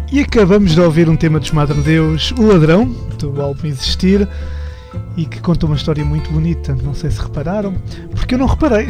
E acabamos de ouvir um tema dos Madre Deus, O Ladrão, do álbum Existir, e que conta uma história muito bonita. Não sei se repararam, porque eu não reparei.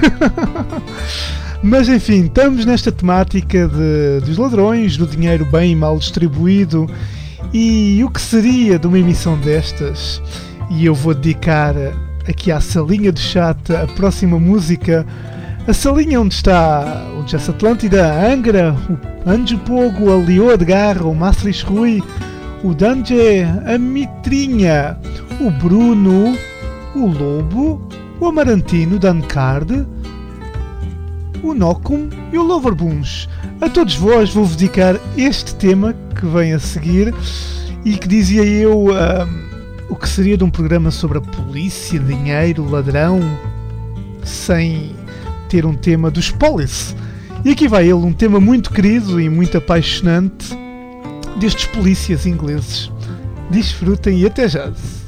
Mas enfim, estamos nesta temática dos ladrões, do dinheiro bem e mal distribuído, e o que seria de uma emissão destas. E eu vou dedicar aqui à salinha do chat a próxima música. A salinha onde está o Jazz Atlântida, a Angra, o Anjo Pogo, a Leo Edgar, o Mastris Rui, o Danje, a Mitrinha, o Bruno, o Lobo, o Amarantino, o Dancard, o Nocum e o Loverbuns. A todos vós vou dedicar este tema que vem a seguir e que dizia eu o que seria de um programa sobre a polícia, dinheiro, ladrão, sem ter um tema dos Police. E aqui vai ele, um tema muito querido e muito apaixonante destes polícias ingleses. Desfrutem e até já!